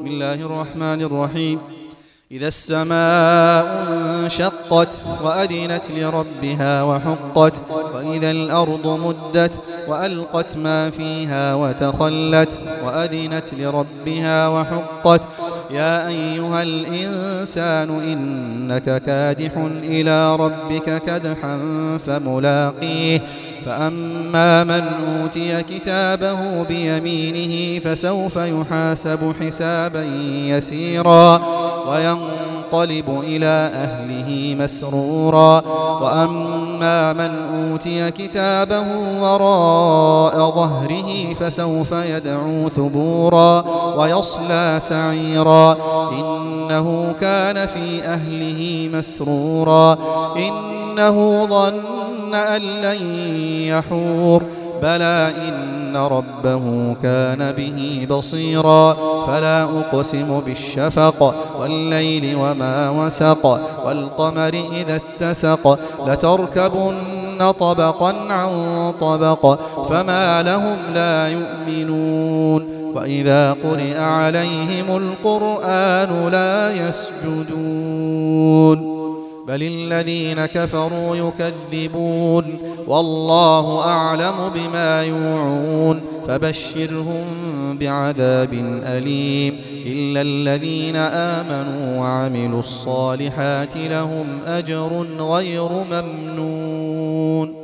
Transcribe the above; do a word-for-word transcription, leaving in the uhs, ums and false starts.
بسم الله الرحمن الرحيم. إذا السماء انشقت وأذنت لربها وحقت وإذا الأرض مدت وألقت ما فيها وتخلت وأذنت لربها وحقت يا أيها الإنسان إنك كادح إلى ربك كدحا فملاقيه فأما من أوتي كتابه بيمينه فسوف يحاسب حسابا يسيرا وينقلب إلى أهله مسرورا وأما من أوتي كتابه وراء ظهره فسوف يدعو ثبورا ويصلى سعيرا إنه كان في أهله مسرورا إنه ظن أن لن يحور بلى إن ربه كان به بصيرا فلا أقسم بالشفق والليل وما وسق والقمر إذا اتسق لتركبن طبقا عن طبق فما لهم لا يؤمنون وإذا قرئ عليهم القرآن لا يسجدون بل الذين كفروا يكذبون والله أعلم بما يوعون فبشرهم بعذاب أليم إلا الذين آمنوا وعملوا الصالحات لهم أجر غير ممنون.